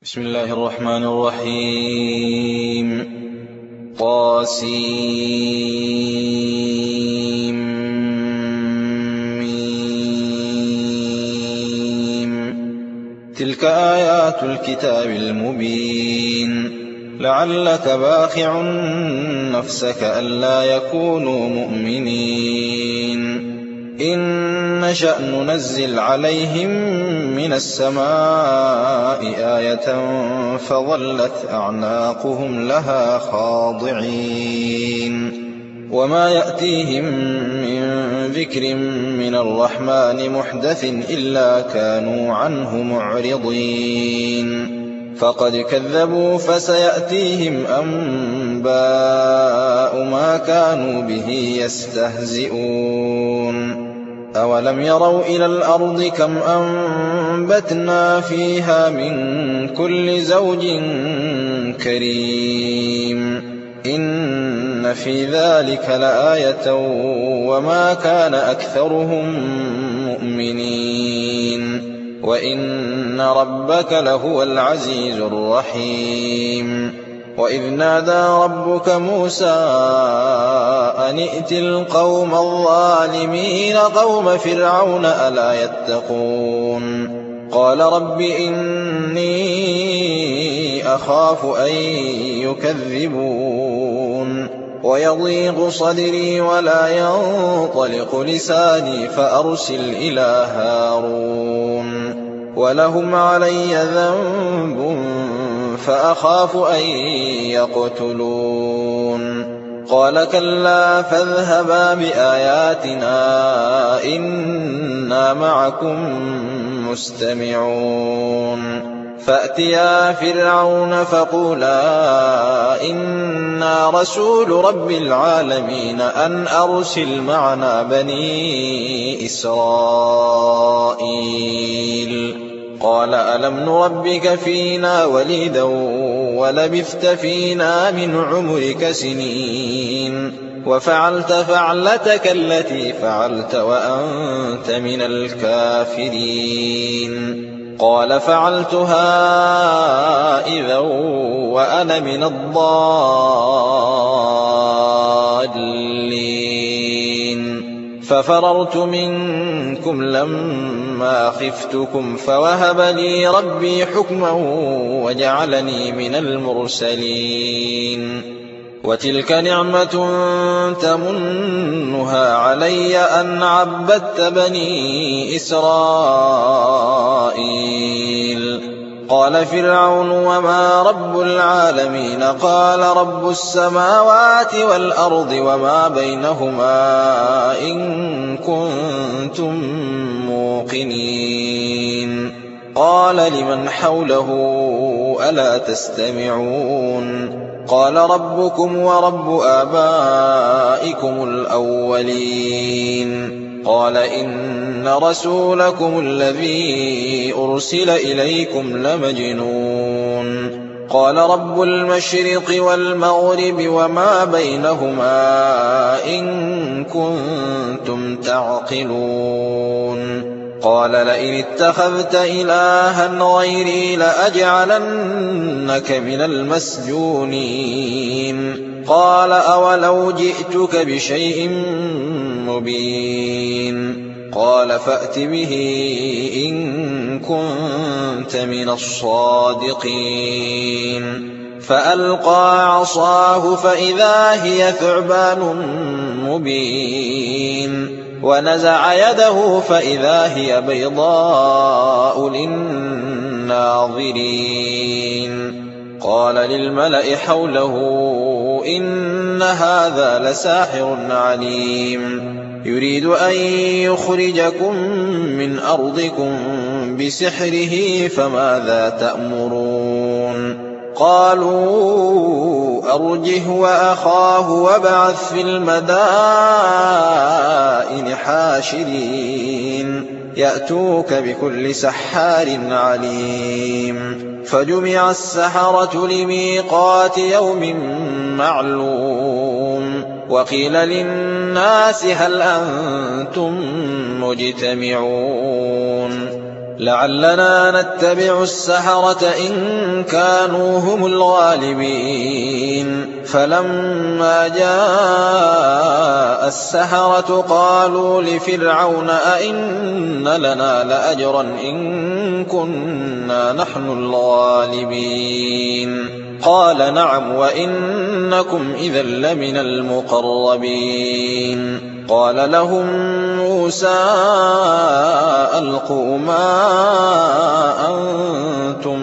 بسم الله الرحمن الرحيم. طاسيم. تلك آيات الكتاب المبين. لعلك باخع نفسك ألا يكونوا مؤمنين إن نشأ ننزل عليهم من السماء آية فظلت أعناقهم لها خاضعين وما يأتيهم من ذكر من الرحمن محدث إلا كانوا عنه معرضين فقد كذبوا فسيأتيهم أنباء ما كانوا به يستهزئون أولم يروا إلى الأرض كم أنبتنا فيها من كل زوج كريم إن في ذلك لآية وما كان أكثرهم مؤمنين وإن ربك لهو العزيز الرحيم. وإذ نادى ربك موسى أن ائت القوم الظالمين قوم فرعون ألا يتقون قال رب إني أخاف أن يكذبون ويضيق صدري ولا ينطلق لساني فأرسل إلى هارون ولهم علي ذنب فأخاف أن يقتلون قال كلا فاذهبا بآياتنا إنا معكم مستمعون فأتيا فرعون فقولا إنا رسول رب العالمين أن أرسل معنا بني إسرائيل قال ألم نربك فينا وليدا ولبثت فينا من عمرك سنين وفعلت فعلتك التي فعلت وأنت من الكافرين قال فعلتها إذا وأنا من الضالين ففررت منكم لما خفتكم فوهب لي ربي حكما وجعلني من المرسلين وتلك نعمة تمنها علي أن عبدت بني إسرائيل قال فرعون وما رب العالمين قال رب السماوات والأرض وما بينهما إن كنتم موقنين قال لمن حوله ألا تستمعون قال ربكم ورب آبائكم الأولين قال إن رسولكم الذي أرسل إليكم لمجنون قال رب المشرق والمغرب وما بينهما إن كنتم تعقلون قال لئن اتخذت إلها غيري لأجعلنك من المسجونين قال أولو جئتك بشيء مبين قال فأت به إن كنت من الصادقين فألقى عصاه فإذا هي ثعبان مبين ونزع يده فإذا هي بيضاء للناظرين قال للملأ حوله إن هذا لساحر عليم يريد أن يخرجكم من أرضكم بسحره فماذا تأمرون قالوا أرجه وأخاه وابعث في المدائن حاشرين يأتوك بكل سحار عليم فجمع السحرة لميقات يوم معلوم وقيل للناس هل أنتم مجتمعون لعلنا نتبع السحرة إن كانوا هم الغالبين فلما جاء السحرة قالوا لفرعون أئن لنا لأجرا إن كنا نحن الغالبين قال نعم وإنكم إذا لمن المقربين قال لهم موسى ألقوا ما أنتم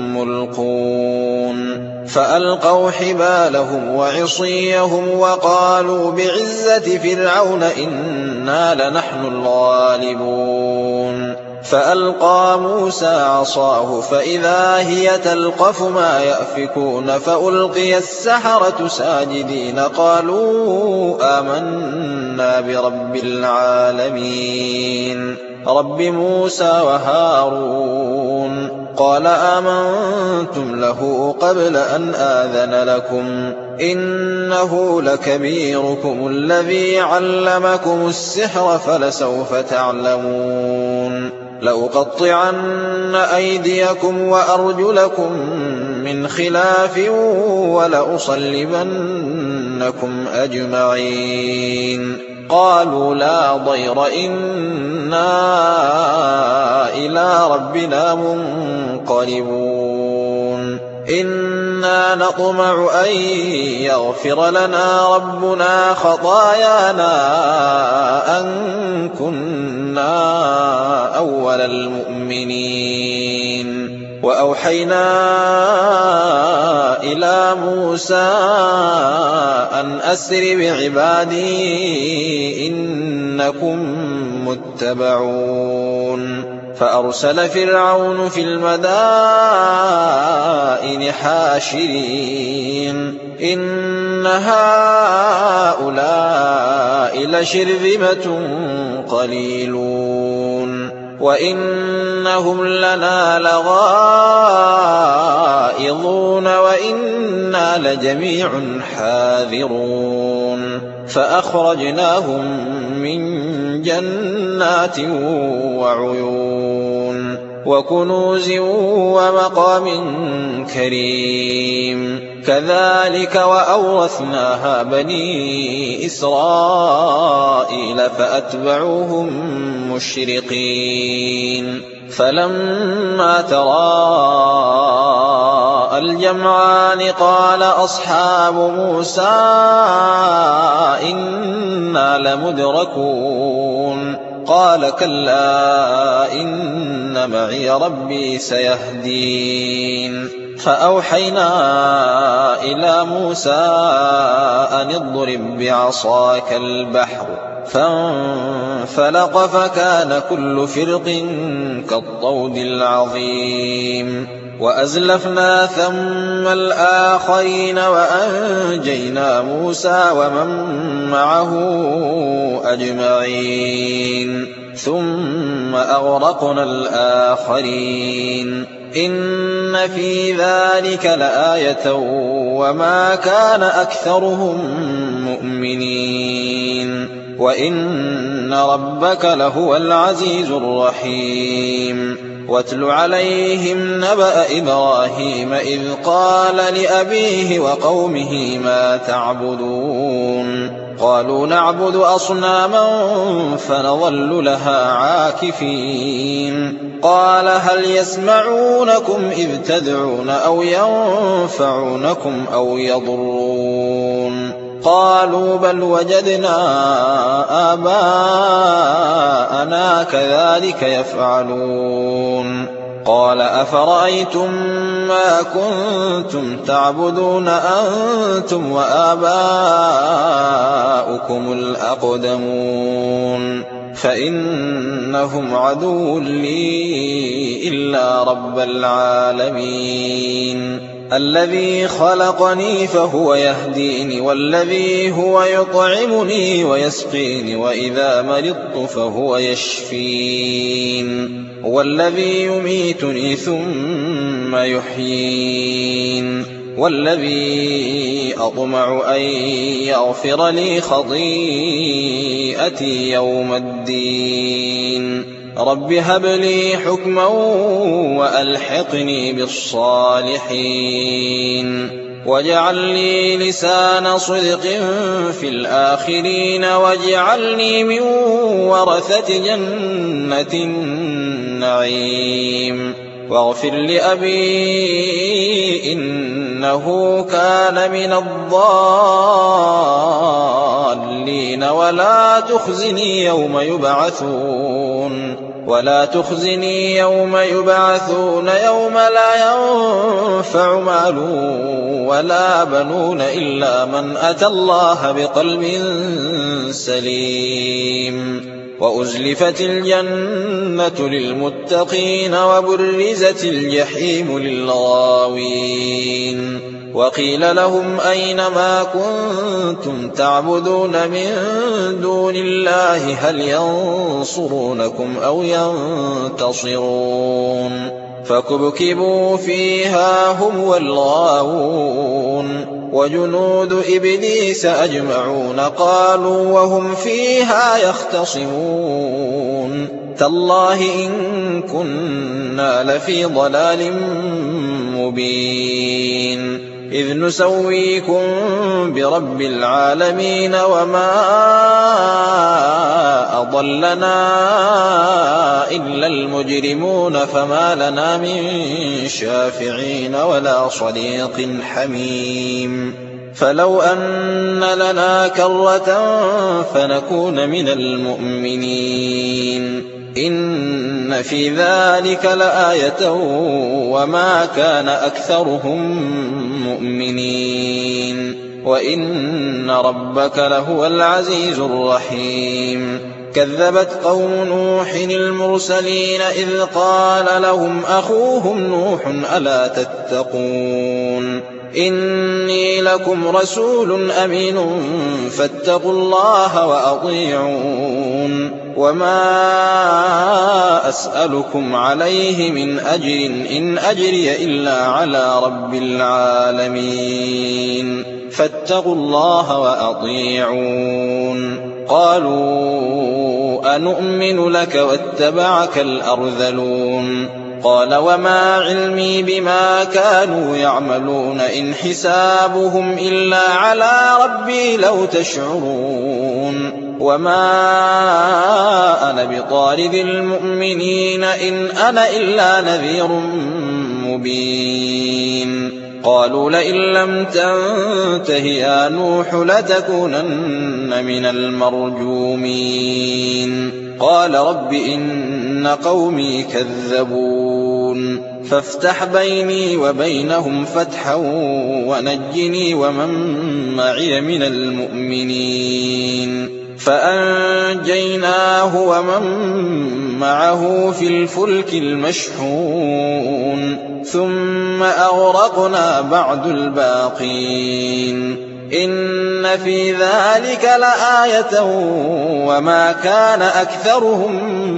ملقون فألقوا حبالهم وعصيهم وقالوا بعزة فرعون إنا لنحن الغالبون فألقى موسى عصاه فإذا هي تلقف ما يأفكون فألقي السحرة ساجدين قالوا آمنا برب العالمين رب موسى وهارون قال آمنتم له قبل أن آذن لكم إنه لكبيركم الذي علمكم السحر فلسوف تعلمون لأقطعن أيديكم وأرجلكم من خلاف ولأصلبنكم أجمعين قالوا لا ضير إنا إلى ربنا منقلبون إنا نطمع أن يغفر لنا ربنا خطايانا أن كنا أول المؤمنين وأوحينا إلى موسى أن أسر بعبادي إنكم متبعون فأرسل فرعون في المدائن حاشرين إن هؤلاء لشرذمة قليلون وإنهم لنا لغائظون وإنا لجميع حاذرون فأخرجناهم من جنات وعيون وكنوز ومقام كريم كذلك وأورثناها بني إسرائيل فأتبعوهم مشرقين فلما تراءى الجمعان قال أصحاب موسى إنا لمدركون قال كلا إن معي ربي سيهدين فأوحينا إلى موسى أن اضرب بعصاك البحر فانفلق فكان كل فرق كالطود العظيم وأزلفنا ثم الآخرين وأنجينا موسى ومن معه أجمعين ثم أغرقنا الآخرين إن في ذلك لآية وما كان أكثرهم مؤمنين وإن ربك لهو العزيز الرحيم واتل عليهم نبأ إبراهيم إذ قال لأبيه وقومه ما تعبدون قالوا نعبد أصناما فنظل لها عاكفين قال هل يسمعونكم إذ تدعون أو ينفعونكم أو يضرون قالوا بل وجدنا آباءنا كذلك يفعلون قال أفرأيتم ما كنتم تعبدون أنتم وآباؤكم الأقدمون فإنهم عدو لي إلا رب العالمين الذي خلقني فهو يهديني والذي هو يطعمني ويسقيني وإذا مرضت فهو يشفين والذي يميتني ثم يحيين والذي أطمع أن يغفر لي خطيئتي يوم الدين رب هب لي حكما وألحقني بالصالحين واجعل لي لسان صدق في الآخرين واجعلني من ورثة جنة النعيم واغفر لأبي إنه كان من الضالين ولا تخزني يوم يبعثون يوم لا ينفع مال ولا بنون إلا من أتى الله بقلب سليم وأزلفت الجنة للمتقين وبرزت الجحيم للغاوين وقيل لهم أين ما كنتم تعبدون من دون الله هل ينصرونكم أو ينتصرون فكبكبوا فيها هم والغاوون وجنود إبليس أجمعون قالوا وهم فيها يختصمون تالله إن كنا لفي ضلال مبين إذ نسويكم برب العالمين وما أضلنا إلا المجرمون فما لنا من شافعين ولا صديق حميم فلو أن لنا كرة فنكون من المؤمنين إن في ذلك لآية وما كان أكثرهم مؤمنين وإن ربك لهو العزيز الرحيم كذبت قوم نوح المرسلين إذ قال لهم أخوهم نوح ألا تتقون إني لكم رسول أمين فاتقوا الله وأطيعون وما أسألكم عليه من أجر إن أجري إلا على رب العالمين فاتقوا الله وأطيعون قالوا أنؤمن لك واتبعك الأرذلون قال وما علمي بما كانوا يعملون إن حسابهم إلا على ربي لو تشعرون وما أنا بطارد المؤمنين إن أنا إلا نذير مبين قالوا لئن لم تنته يا نوح لتكونن من المرجومين قال رب إن قومي كذبون فافتح بيني وبينهم فتحا ونجني ومن معي من المؤمنين فأنجيناه ومن معه في الفلك المشحون ثم أغرقنا بعد الباقين إن في ذلك لآية وما كان أكثرهم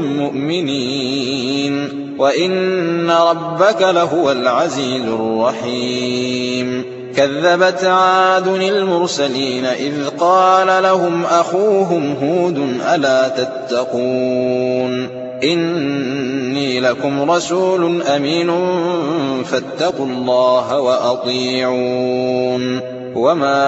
مؤمنين وإن ربك لهو العزيز الرحيم كذبت عاد المرسلين إذ قال لهم أخوهم هود ألا تتقون إني لكم رسول أمين فاتقوا الله وأطيعون وما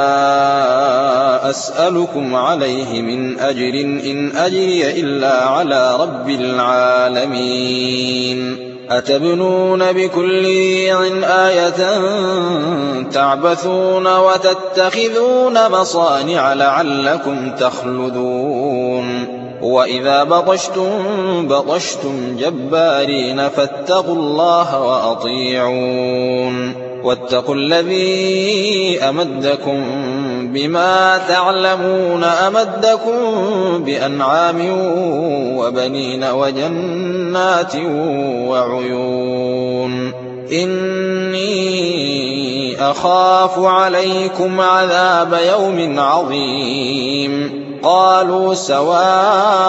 أسألكم عليه من أجر إن أجري إلا على رب العالمين أتبنون بكل ريع آية تعبثون وتتخذون مصانع لعلكم تخلدون وإذا بطشتم جبارين فاتقوا الله وأطيعون واتقوا الذي أمدكم بما تعلمون أمدكم بأنعام وبنين وجنات وعيون إني أخاف عليكم عذاب يوم عظيم قالوا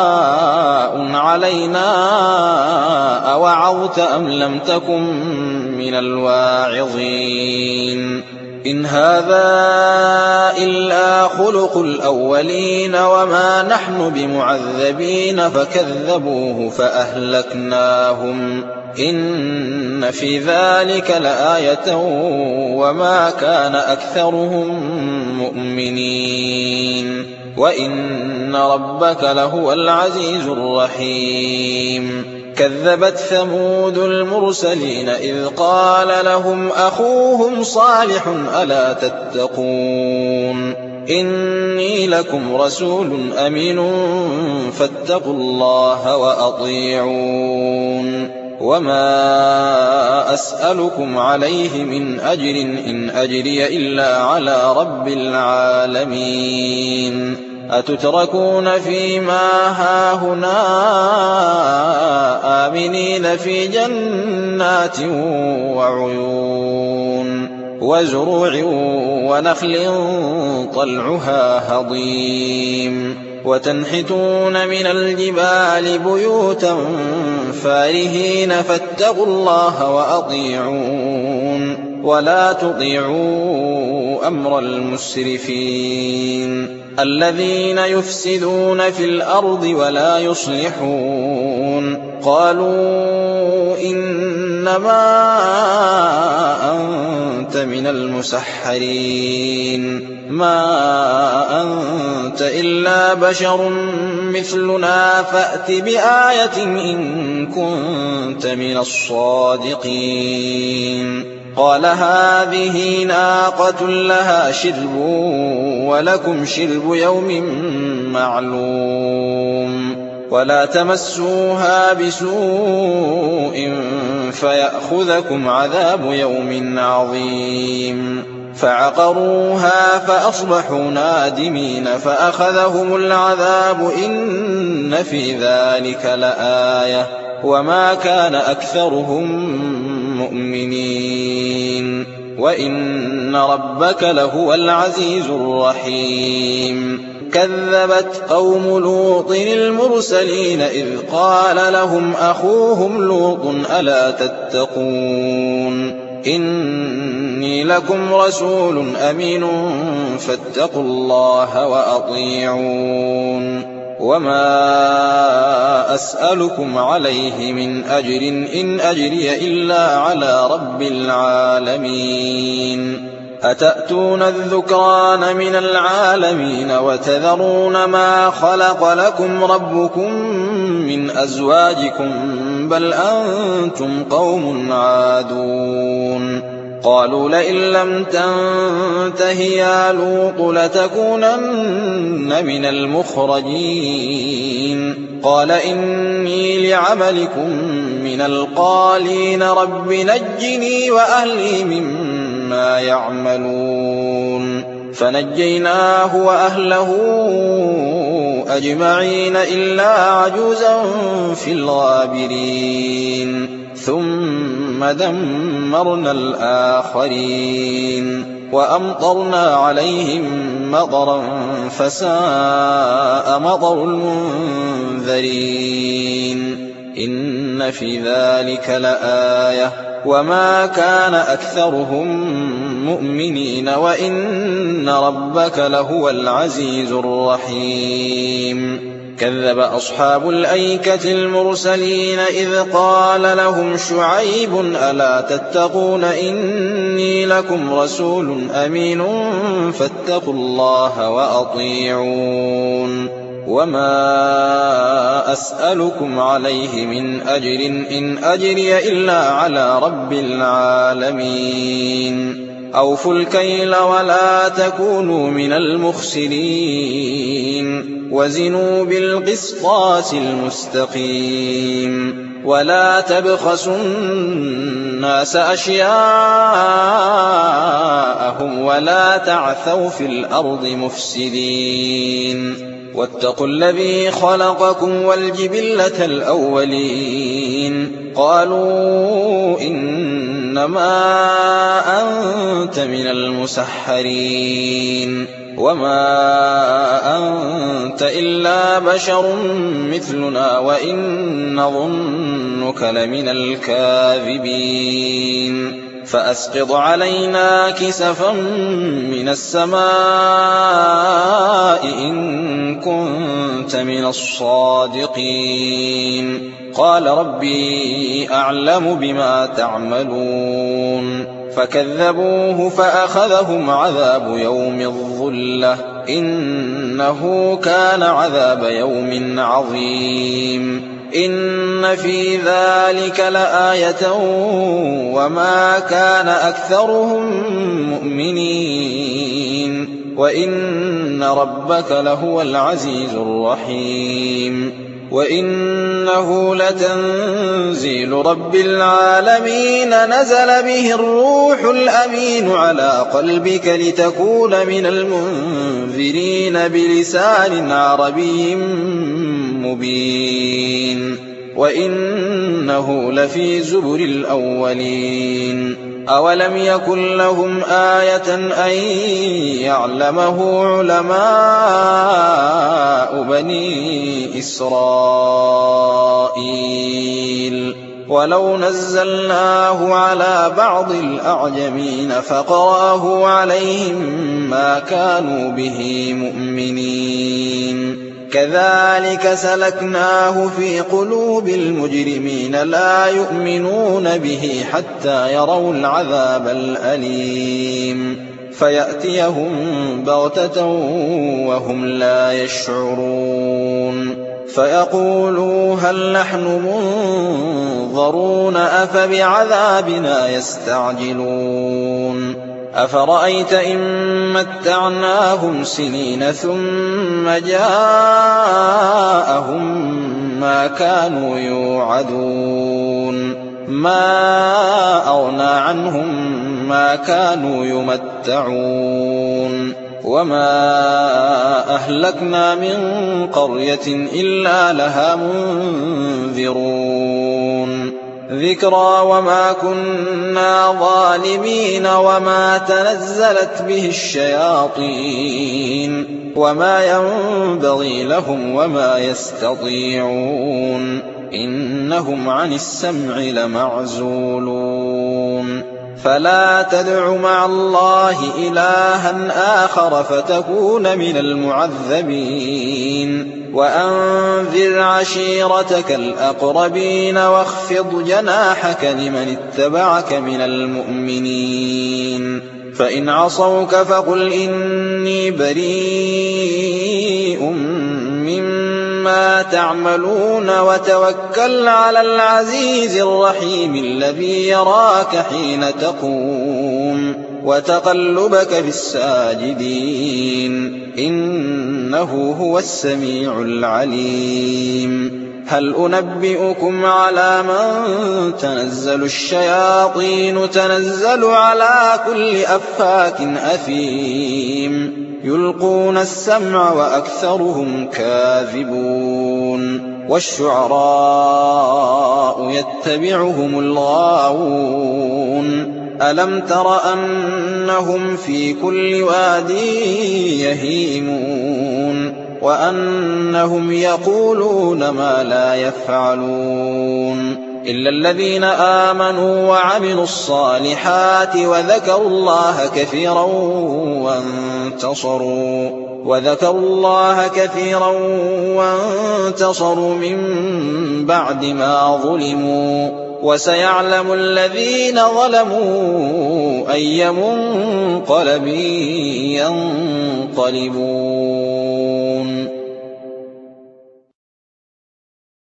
سواء علينا أوعظت أم لم تكن من الواعظين إن هذا إلا خلق الأولين وما نحن بمعذبين فكذبوه فأهلكناهم إن في ذلك لآية وما كان أكثرهم مؤمنين وإن ربك لهو العزيز الرحيم كذبت ثمود المرسلين إذ قال لهم أخوهم صالح ألا تتقون إني لكم رسول أمين فاتقوا الله وأطيعون وما أسألكم عليه من أجر إن أجري إلا على رب العالمين أتتركون فيما هاهنا آمنين في جنات وعيون وزروع ونخل طلعها هضيم وتنحتون من الجبال بيوتا فارهين فاتقوا الله وأطيعون ولا تطيعوا أمر المسرفين الذين يفسدون في الأرض ولا يصلحون قالوا إنما أنت من المسحرين ما أنت إلا بشر مثلنا فأت بآية إن كنت من الصادقين قال هذه ناقة لها شرب ولكم شرب يوم معلوم ولا تمسوها بسوء فيأخذكم عذاب يوم عظيم فعقروها فأصبحوا نادمين فأخذهم العذاب إن في ذلك لآية وما كان أكثرهم مؤمنين وإن ربك لهو العزيز الرحيم كذبت قوم لوط المرسلين إذ قال لهم أخوهم لوط ألا تتقون إني لكم رسول أمين فاتقوا الله وأطيعون وما أسألكم عليه من أجر إن أجري إلا على رب العالمين أتأتون الذكران من العالمين وتذرون ما خلق لكم ربكم من أزواجكم بل أنتم قوم عادون قالوا لئن لم تنته يا لوط لتكونن من المخرجين قال إني لعملكم من القالين رب نجني وأهلي مما يعملون فنجيناه وأهله أجمعين إلا عجوزا في الغابرين ثم دمرنا الآخرين وأمطرنا عليهم مطرا فساء مطر المنذرين إن في ذلك لآية وما كان أكثرهم مؤمنين وإن ربك لهو العزيز الرحيم كذب أصحاب الأيكة المرسلين إذ قال لهم شعيب ألا تتقون إني لكم رسول أمين فاتقوا الله وأطيعون وما أسألكم عليه من أجر إن أجري إلا على رب العالمين أوفوا الكيل ولا تكونوا من المخسرين وزنوا بالقسطاس المستقيم ولا تبخسوا الناس أشياءهم ولا تعثوا في الأرض مفسدين واتقوا الذي خلقكم والجبلة الأولين قالوا إنما أنت من المسحرين وما أنت إلا بشر مثلنا وإن نظنك لمن الكاذبين فأسقط علينا كسفا من السماء إن كنت من الصادقين قال ربي أعلم بما تعملون فكذبوه فأخذهم عذاب يوم الظلة إنه كان عذاب يوم عظيم إن في ذلك لآية وما كان أكثرهم مؤمنين وإن ربك لهو العزيز الرحيم وإنه لتنزيل رب العالمين نزل به الروح الأمين على قلبك لتكون من المنذرين بلسان عربي مبين وإنه لفي زبر الأولين أولم يكن لهم آية أن يعلمه علماء بني إسرائيل ولو نزلناه على بعض الأعجمين فقرأه عليهم ما كانوا به مؤمنين كذلك سلكناه في قلوب المجرمين لا يؤمنون به حتى يروا العذاب الأليم فيأتيهم بغتة وهم لا يشعرون فيقولوا هل نحن منظرون أفبعذابنا يستعجلون أفرأيت إن متعناهم سنين ثم جاءهم ما كانوا يوعدون ما أغنى عنهم ما كانوا يمتعون وما أهلكنا من قرية إلا لها منذرون ذكرى وما كنا ظالمين وما تنزلت به الشياطين وما ينبغي لهم وما يستطيعون إنهم عن السمع لمعزولون فلا تدع مع الله إلها آخر فتكون من المعذبين وأنذر عشيرتك الأقربين واخفض جناحك لمن اتبعك من المؤمنين فإن عصوك فقل إني بريء مما تعملون وتوكل على العزيز الرحيم الذي يراك حين تقوم وتقلبك في الساجدين إنه هو السميع العليم هل أنبئكم على من تنزل الشياطين تنزل على كل أفاك أثيم يلقون السمع وأكثرهم كاذبون والشعراء يتبعهم الغاوون ألم تر أنهم في كل واد يهيمون وأنهم يقولون ما لا يفعلون إلا الذين آمنوا وعملوا الصالحات وذكروا الله كثيرا وانتصروا من بعد ما ظلموا وسيعلم الذين ظلموا أي منقلب ينقلبون